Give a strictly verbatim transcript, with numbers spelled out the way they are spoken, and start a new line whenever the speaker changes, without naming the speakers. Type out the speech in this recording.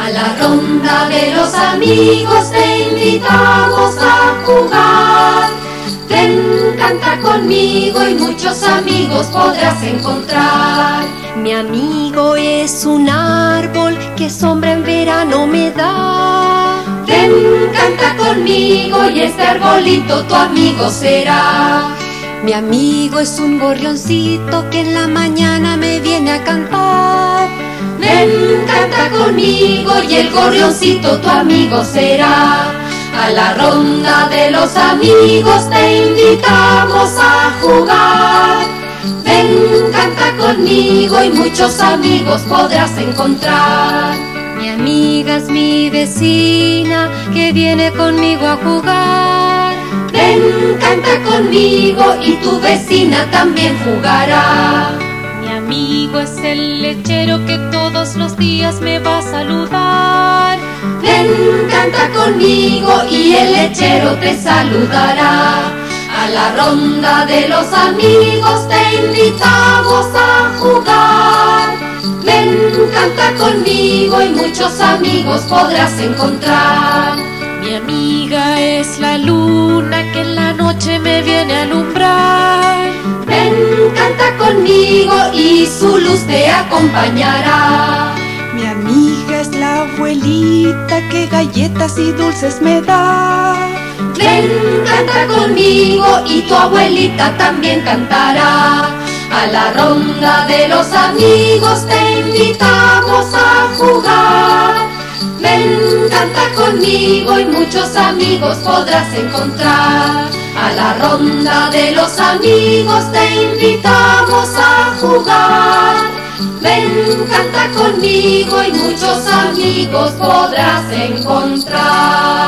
A la ronda de los amigos te invitamos a jugar. Ven, canta conmigo y muchos amigos podrás encontrar.
Mi amigo es un árbol que sombra en verano me da.
Ven, canta conmigo y este arbolito tu amigo será.
Mi amigo es un gorrioncito que en la mañana me viene a cantar.
Ven, canta conmigo y el gorrioncito tu amigo será. A la ronda de los amigos te invitamos a jugar. Ven, canta conmigo y muchos amigos podrás encontrar.
Mi amiga es mi vecina que viene conmigo a jugar.
Ven, canta conmigo y tu vecina también jugará.
Mi amigo es el lechero que todos los días me va a saludar.
Ven, canta conmigo y el lechero te saludará. A la ronda de los amigos te invitamos a jugar. Ven, canta conmigo y muchos amigos podrás encontrar.
Mi amiga es la luna que en la noche me viene a alumbrar.
Ven, canta conmigo y su luz te acompañará.
Mi amiga es la abuelita que galletas y dulces me da.
Ven, canta conmigo y tu abuelita también cantará. A la ronda de los amigos te invitamos a jugar. Ven, canta conmigo y muchos amigos podrás encontrar. A la ronda de los amigos te invitamos a jugar. Ven, canta conmigo y muchos amigos podrás encontrar.